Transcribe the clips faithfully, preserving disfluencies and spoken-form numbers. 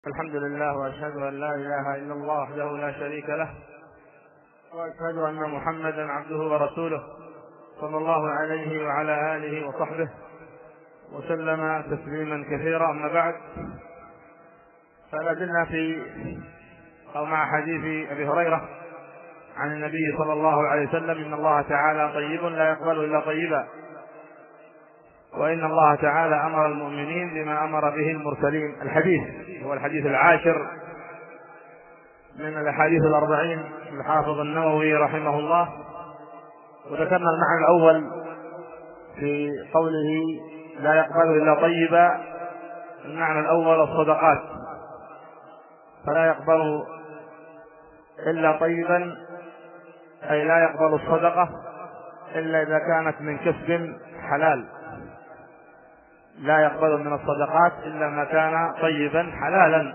الحمد لله وأشهد أن لا إله إلا الله وحده لا شريك له، وأشهد أن محمدا عبده ورسوله صلى الله عليه وعلى آله وصحبه وسلم تسليما كثيرا. أما بعد، فلا زلنا في أو مع حديث أبي هريرة عن النبي صلى الله عليه وسلم: إن الله تعالى طيب لا يقبل إلا طيبا، وإن الله تعالى أمر المؤمنين بما أمر به المرسلين. الحديث هو الحديث العاشر من الأحاديث الأربعين للحافظ النووي رحمه الله. وذكرنا المعنى الأول في قوله لا يقبل إلا طيبا. المعنى الأول الصدقات، فلا يقبل إلا طيبا، أي لا يقبل الصدقة إلا إذا كانت من كسب حلال. لا يقبل من الصدقات إلا ما كان طيبا حلالا.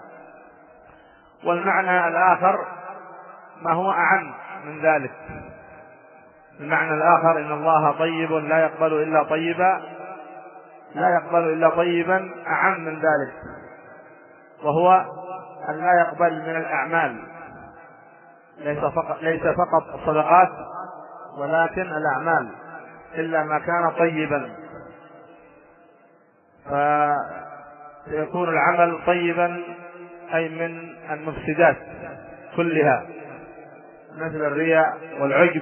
والمعنى الآخر ما هو أعم من ذلك. المعنى الآخر: إن الله طيب لا يقبل إلا طيبا، لا يقبل إلا طيبا أعم من ذلك، وهو أن لا يقبل من الأعمال، ليس فقط, ليس فقط الصدقات ولكن الأعمال، إلا ما كان طيبا. فيكون العمل طيبا أي من المفسدات كلها، مثل الرياء والعجب.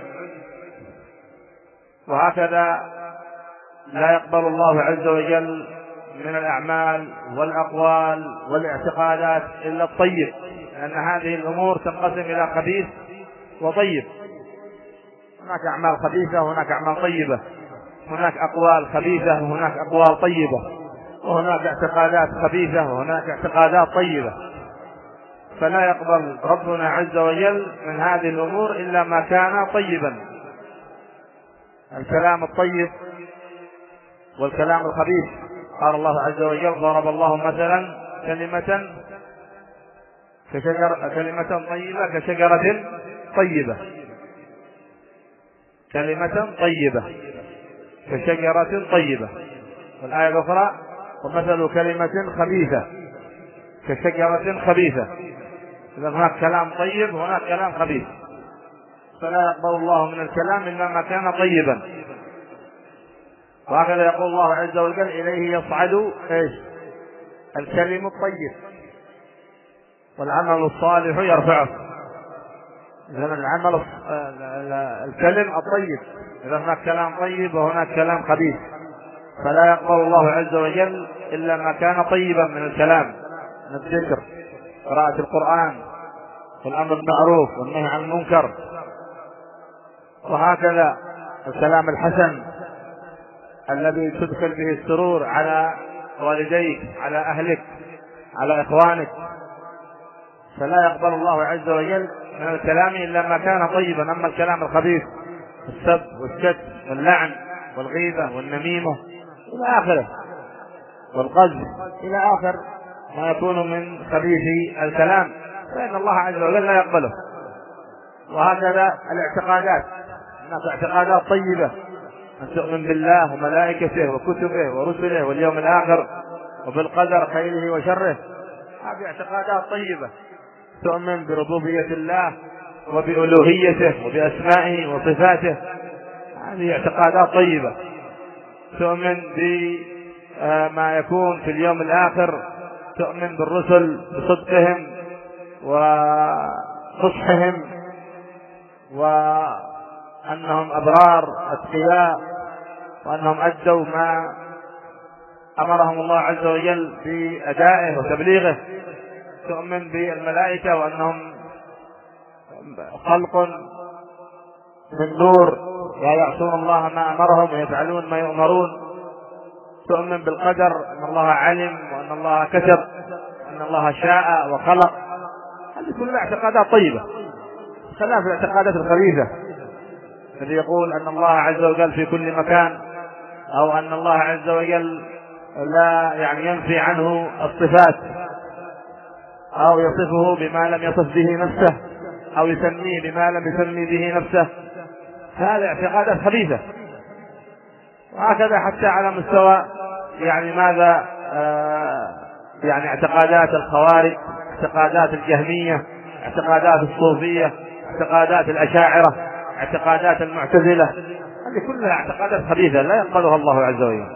وهكذا لا يقبل الله عز وجل من الأعمال والأقوال والاعتقادات إلا الطيب، لأن هذه الأمور تنقسم إلى خبيث وطيب. هناك أعمال خبيثة وهناك أعمال طيبة، هناك أقوال خبيثة وهناك أقوال طيبة، وهناك اعتقادات خبيثة وهناك اعتقادات طيبة. فلا يقبل ربنا عز وجل من هذه الأمور إلا ما كان طيبا. الكلام الطيب والكلام الخبيث، قال الله عز وجل: ضرب الله مثلا كلمة كشجرة كلمة طيبة كشجرة طيبة كلمة طيبة كشجرة طيبة. والآية الأخرى: ومثل كلمة خبيثة كشجرة خبيثة. إذا هناك كلام طيب وهناك كلام خبيث، فلا يقبل الله من الكلام إلا ما كان طيبا. وهكذا يقول الله عز وجل: إليه يصعد إيش؟ الكلم الطيب والعمل الصالح يرفعه. إذا العمل الكلم الطيب، إذا هناك كلام طيب وهناك كلام خبيث، فلا يقبل الله عز وجل إلا ما كان طيبا من الكلام، من الذكر، قراءة القرآن، والأمر بالمعروف والنهي عن المنكر. وهكذا الكلام الحسن الذي تدخل به السرور على والديك، على أهلك، على إخوانك. فلا يقبل الله عز وجل من الكلام إلا ما كان طيبا. أما الكلام الخبيث، السب والشتم واللعن والغيبة والنميمة إلى آخره، والقذف إلى آخر ما يكون من خبيث الكلام، فإن الله عز وجل لا يقبله. وهكذا الاعتقادات، هناك اعتقادات طيبة: أن تؤمن بالله وملائكته وكتبه ورسله واليوم الآخر وبالقدر خيره وشره. هذه اعتقادات طيبة. تؤمن بربوبية الله وبألوهيته وبأسمائه وصفاته. هذه اعتقادات طيبة. تؤمن بما يكون في اليوم الآخر، تؤمن بالرسل بصدقهم وفصحهم، وأنهم أبرار أتقياء، وأنهم أدوا ما أمرهم الله عز وجل بأدائه وتبليغه. تؤمن بالملائكة وأنهم خلق من نور لا يعصون الله ما أمرهم ويفعلون ما يؤمرون. تؤمن بالقدر، أن الله علم وأن الله كتب وأن الله شاء وخلق. هذه كلها اعتقادات طيبة، خلاف الاعتقادات الخبيثة الذي يقول أن الله عز وجل في كل مكان، أو أن الله عز وجل لا يعني ينفي عنه الصفات، أو يصفه بما لم يصف به نفسه، أو يسميه بما لم يسمي به نفسه. هذه اعتقادات خبيثة. وهكذا حتى على مستوى يعني ماذا آه يعني اعتقادات الخوارج، اعتقادات الجهمية، اعتقادات الصوفية، اعتقادات الأشاعرة، اعتقادات المعتزلة، هذه كلها اعتقادات خبيثة لا يقبلها الله عز وجل.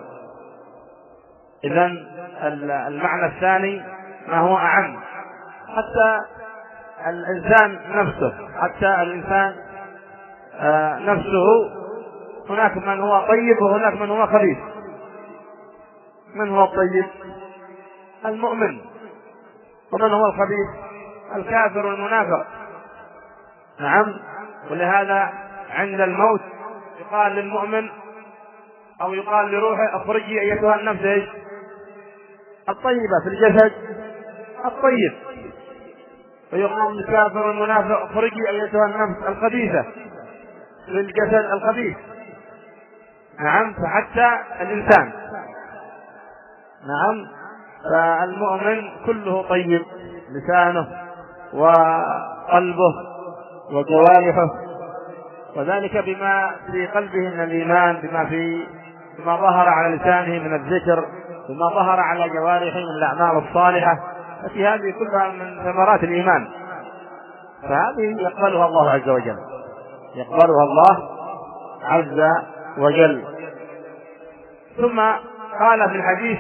إذن المعنى الثاني ما هو أعم، حتى الإنسان نفسه، حتى الإنسان نفسه هناك من هو طيب وهناك من هو خبيث. من هو الطيب؟ المؤمن. ومن هو الخبيث؟ الكافر والمنافق. نعم. ولهذا عند الموت يقال للمؤمن أو يقال لروحه اخرجي أيتها النفس الطيبة في الجسد الطيب، ويقال للكافر والمنافق اخرجي أيتها النفس الخبيثة في الجسد الخبيث. نعم. فحتى الإنسان، نعم، فالمؤمن كله طيب، لسانه وقلبه وجوارحه، وذلك بما في قلبه من الإيمان، بما في بما ظهر على لسانه من الذكر، بما ظهر على جوارحه من الأعمال الصالحة، ففي هذه كلها من ثمرات الإيمان، فهذه يقبلها الله عز وجل، يقبلها الله عز وجل. ثم قال في الحديث: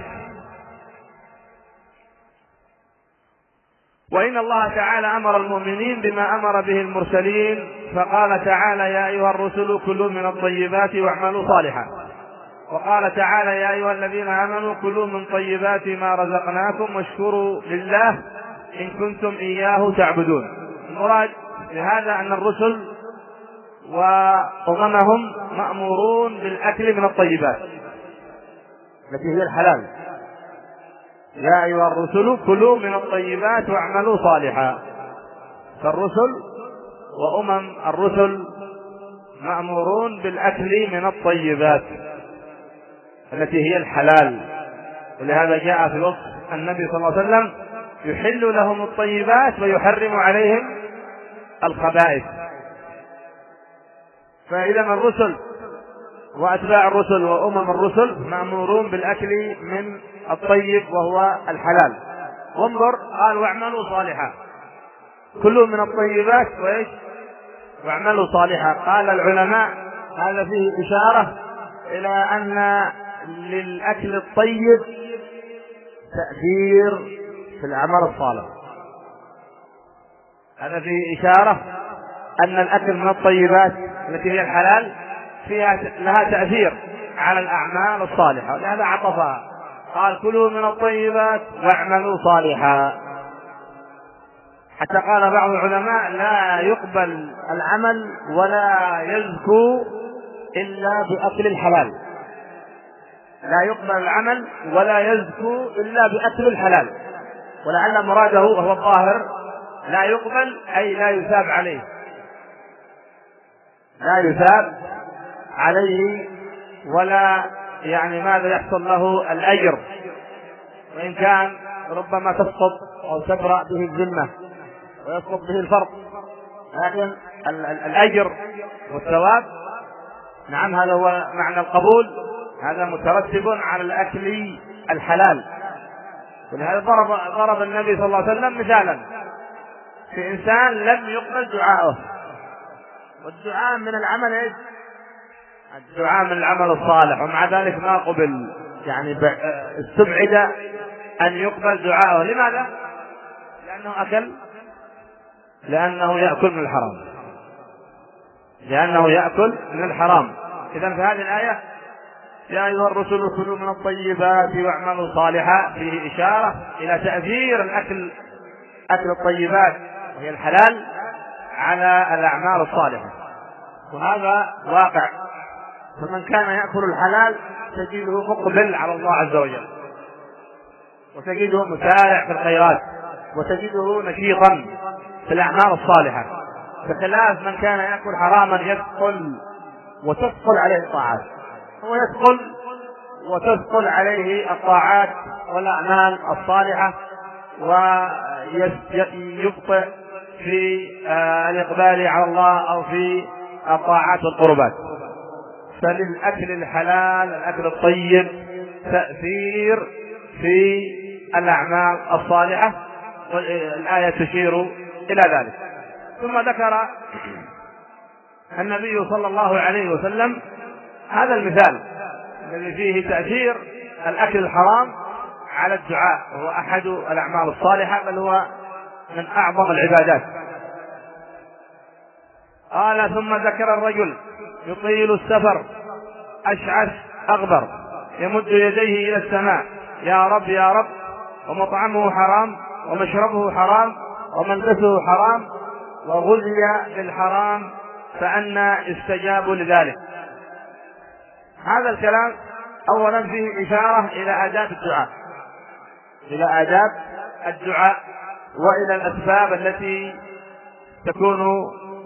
وإن الله تعالى أمر المؤمنين بما أمر به المرسلين، فقال تعالى: يا أيها الرسل كلوا من الطيبات واعملوا صالحا. وقال تعالى: يا أيها الذين آمنوا كلوا من طيبات ما رزقناكم واشكروا لله إن كنتم إياه تعبدون. المراد بهذا أن الرسل وأممهم مأمورون بالأكل من الطيبات التي هي الحلال. يا أيها الرسل كلوا من الطيبات واعملوا صالحا. فالرسل وأمم الرسل مأمورون بالأكل من الطيبات التي هي الحلال، ولهذا جاء في وصف النبي صلى الله عليه وسلم: يحل لهم الطيبات ويحرم عليهم الخبائث. فإذا الرسل وأتباع الرسل وأمم الرسل مأمورون بالأكل من الطيب وهو الحلال. وانظر، قال: واعملوا صالحا. كلوا من الطيبات وإيش؟ واعملوا صالحا. قال العلماء: هذا فيه إشارة إلى أن للأكل الطيب تأثير في العمل الصالح. هذا فيه إشارة أن الأكل من الطيبات التي هي الحلال فيها لها تأثير على الأعمال الصالحة، ولهذا عطفها قال: كلوا من الطيبات واعملوا صالحا. حتى قال بعض العلماء: لا يقبل العمل ولا يزكو إلا بأكل الحلال. لا يقبل العمل ولا يزكو إلا بأكل الحلال، ولعل مراده وهو الظاهر لا يقبل أي لا يثاب عليه، لا يثاب عليه ولا يعني ماذا يحصل له الأجر، وإن كان ربما تسقط أو تبرأ به الذمة ويسقط به الفرض، لكن الأجر والثواب نعم هذا هو معنى القبول، هذا مترتب على الأكل الحلال. ولهذا ضرب ضرب النبي صلى الله عليه وسلم مثالا في إنسان لم يقبل دعاءه، والدعاء من العمل ايش؟ الدعاء من العمل الصالح، ومع ذلك ما قبل، يعني استبعد أن يقبل دعاءه. لماذا؟ لأنه أكل لأنه يأكل من الحرام لأنه يأكل من الحرام. إذن في هذه الآية: يا أيها الرسل كلوا من الطيبات واعملوا صالحا، فيه إشارة إلى تأثير الأكل أكل الطيبات وهي الحلال على الأعمال الصالحة، وهذا واقع. فمن كان يأكل الحلال تجده مقبل على الله عز وجل، وتجده مسارع في الخيرات، وتجده نشيطا في الأعمال الصالحة، بخلاف من كان يأكل حراما يثقل وتثقل عليه الطاعات. هو يثقل وتثقل عليه الطاعات والأعمال الصالحة، ويبطئ في الإقبال على الله أو في الطاعات والقربات. فللأكل الحلال الأكل الطيب تأثير في بالأعمال الصالحة، والآية تشير إلى ذلك. ثم ذكر النبي صلى الله عليه وسلم هذا المثال الذي فيه تأثير الأكل الحرام على الدعاء، وهو أحد الأعمال الصالحة، بل هو من أعظم العبادات. قال: ثم ذكر الرجل يطيل السفر أشعث أغبر يمد يديه إلى السماء: يا رب يا رب، ومطعمه حرام ومشربه حرام وملبسه حرام وغذي بالحرام، فأنى استجاب لذلك. هذا الكلام أولا فيه إشارة إلى آداب الدعاء، إلى آداب الدعاء وإلى الأسباب التي تكون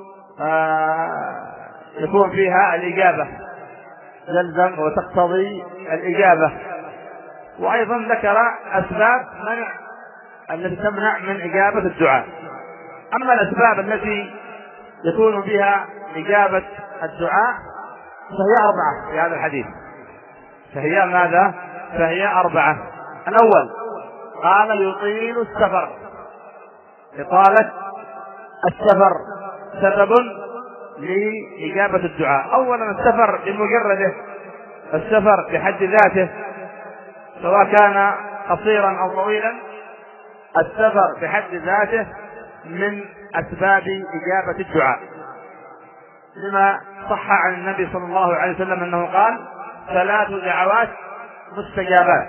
آه يكون فيها الإجابة، تلزم وتقتضي الإجابة. وأيضا ذكر أسباب منع التي تمنع من إجابة الدعاء. أما الأسباب التي يكون بها إجابة الدعاء فهي أربعة في هذا الحديث. فهي ماذا؟ فهي أربعة. الأول قال: يطيل السفر. إطالة السفر سبب لإجابة الدعاء. أولا السفر بمجرده، السفر بحد ذاته سواء كان قصيرا أو طويلا، السفر بحد ذاته من أسباب إجابة الدعاء، لما صح عن النبي صلى الله عليه وسلم أنه قال: ثلاث دعوات مستجابات: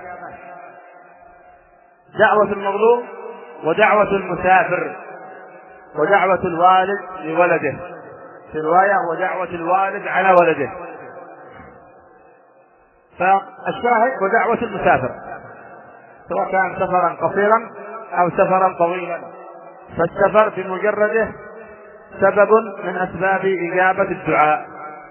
دعوة المظلوم، ودعوة المسافر، ودعوة الوالد لولده، في رواية ودعوة الوالد على ولده. فالشاهد ودعوة المسافر سواء كان سفرا قصيرا أو سفرا طويلا، فالسفر بمجرده سبب من أسباب إجابة الدعاء.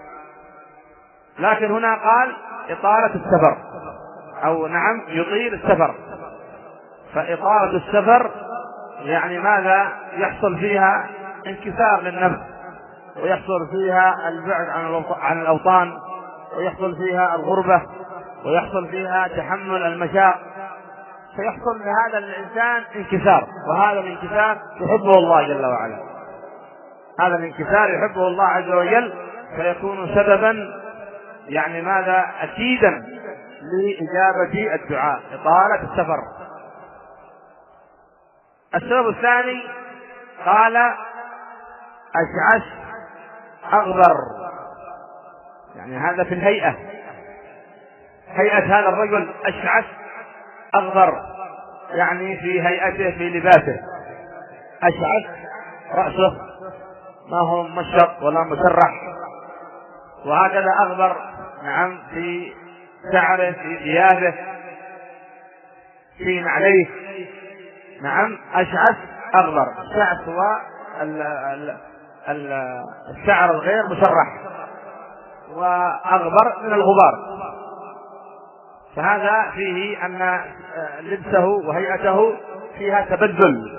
لكن هنا قال إطالة السفر، أو نعم يطيل السفر. فإطالة السفر يعني ماذا؟ يحصل فيها انكسار للنفس، ويحصل فيها البعد عن الأوطان، ويحصل فيها الغربة، ويحصل فيها تحمل المشاق، فيحصل لهذا الإنسان انكسار، وهذا الانكسار يحبه الله جل وعلا. هذا الانكسار يحبه الله عز وجل، فيكون سببا يعني ماذا؟ أكيدا لإجابة الدعاء، إطالة السفر. السبب الثاني قال: أشعث أغبر، يعني هذا في الهيئة، هيئة هذا الرجل أشعث أغبر، يعني في هيئته، في لباسه. أشعث رأسه ما هو مشط ولا مسرح، وهكذا أغبر نعم في شعره، في ثيابه، في نعليه. نعم أشعث أغبر. الشعث هو الشعر الغير مسرح، وأغبر من الغبار. فهذا فيه أن لبسه وهيئته فيها تبذل،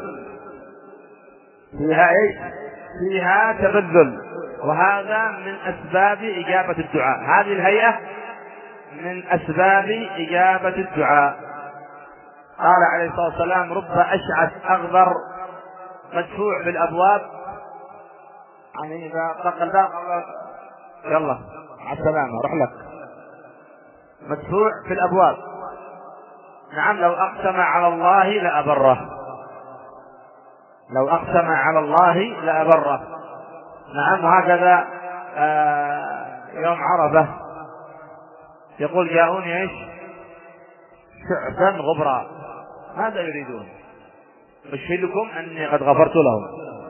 فيها إيش؟ فيها تبذل، وهذا من أسباب إجابة الدعاء. هذه الهيئة من أسباب إجابة الدعاء. قال عليه الصلاة والسلام: رب أشعث أغبر مدفوع بالأبواب، يعني إذا طق الباب يلا مع السلامة روح لك، مدفوع في الأبواب. نعم لو أقسم على الله لأبره، لو أقسم على الله لأبره. نعم. وهكذا آه يوم عرفة يقول: جاءوني ايش؟ شعثا غبرا. ماذا يريدون؟ أشهدكم أني قد غفرت لهم.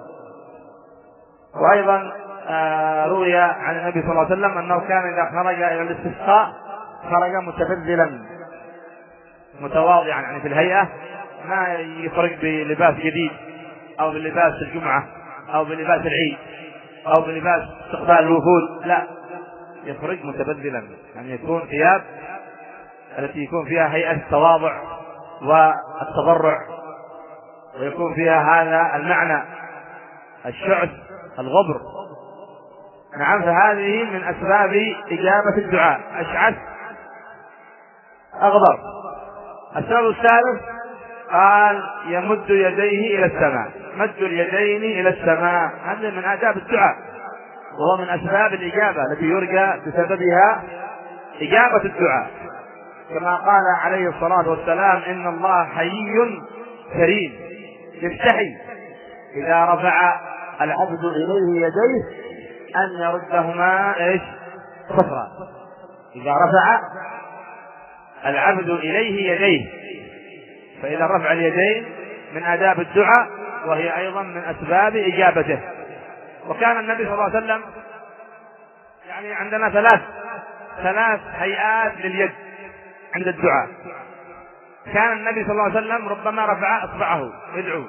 وأيضا آه روي عن النبي صلى الله عليه وسلم أنه كان إذا خرج إلى الاستسقاء خرج متبذلا متواضعا، يعني في الهيئة، ما يخرج بلباس جديد أو بلباس الجمعة أو بلباس العيد أو بلباس استقبال الوفود، لا، يخرج متبذلا، يعني يكون ثياب التي يكون فيها هيئة التواضع والتضرع، ويكون فيها هذا المعنى الشعث الغبر. نعم. فهذه من أسباب إجابة الدعاء، أشعث أغبر. السبب الثالث قال يمد يديه إلى السماء. مد اليدين إلى السماء هذا من آداب الدعاء، وهو من أسباب الإجابة التي يرجى بسببها إجابة الدعاء، كما قال عليه الصلاة والسلام إن الله حيي كريم يستحي إذا رفع العبد إليه يديه أن يردهما إيش صفرا. إذا رفع العبد إليه يديه، فإذا رفع اليدين من آداب الدعاء، وهي أيضا من أسباب إجابته. وكان النبي صلى الله عليه وسلم يعني عندنا ثلاث ثلاث هيئات لليد عند الدعاء. كان النبي صلى الله عليه وسلم ربما رفع إصبعه يدعو،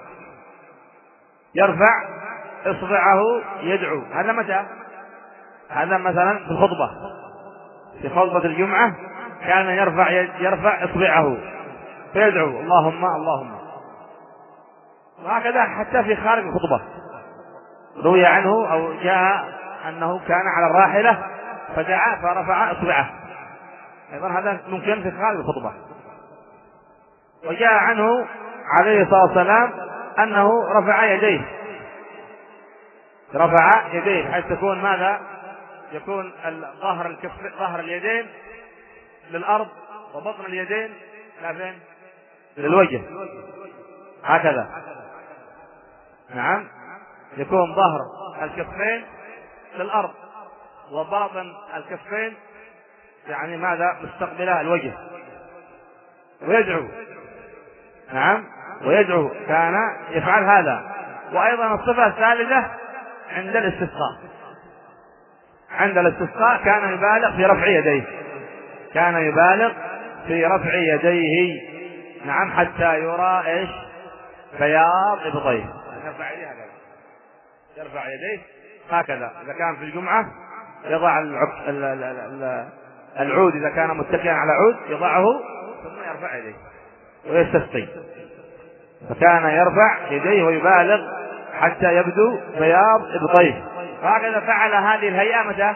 يرفع إصبعه يدعو. هذا متى؟ هذا مثلا في الخطبة، في خطبة الجمعة كان يرفع يرفع إصبعه فيدعو اللهم اللهم. وهكذا حتى في خارج الخطبة روي عنه أو جاء أنه كان على الراحلة فدعا فرفع إصبعه، أيضا هذا ممكن في خارج الخطبة. وجاء عنه عليه الصلاة والسلام أنه رفع يديه رفع يديه حيث تكون ماذا؟ يكون ظهر الكف ظهر اليدين للأرض وبطن اليدين لا فين؟ للوجه، هكذا. نعم، يكون ظهر الكفين للأرض وباطن الكفين يعني ماذا؟ مستقبلها الوجه، ويدعو. نعم، ويدعو كان يفعل هذا. وأيضا الصفة الثالثة عند الاستسقاء، عند الاستسقاء كان يبالغ في رفع يديه، كان يبالغ في رفع يديه. نعم، حتى يرى ايش؟ بياض ابطيه. يرفع يديه هكذا، يرفع يديه هكذا. إذا كان في الجمعة يضع العود، إذا كان متكئا على عود يضعه ثم يرفع يديه ويستسقي. فكان يرفع يديه ويبالغ حتى يبدو بياض ابطيه. وهكذا فعل هذه الهيئة متى؟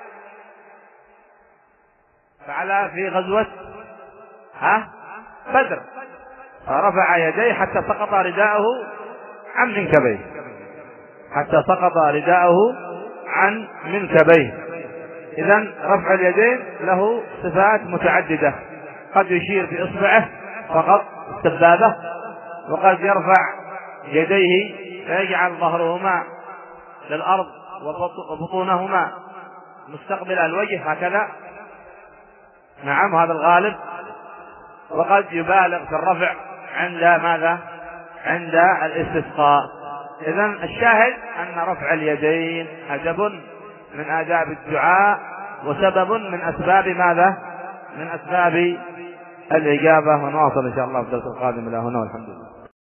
فعل في غزوة ها بدر، فرفع يديه حتى سقط رداءه عن منكبيه، حتى سقط رداءه عن منكبيه. إذن رفع اليدين له صفات متعددة، قد يشير بإصبعه فقط السبابة، وقد يرفع يديه فيجعل ظهرهما للأرض وبطونهما مستقبل الوجه هكذا. نعم، هذا الغالب. وقد يبالغ في الرفع عند ماذا؟ عند الاستسقاء. إذن الشاهد أن رفع اليدين أدب من آداب الدعاء وسبب من أسباب ماذا؟ من أسباب الإجابة. ونواصل إن شاء الله في الدرس القادم. إلى هنا والحمد لله.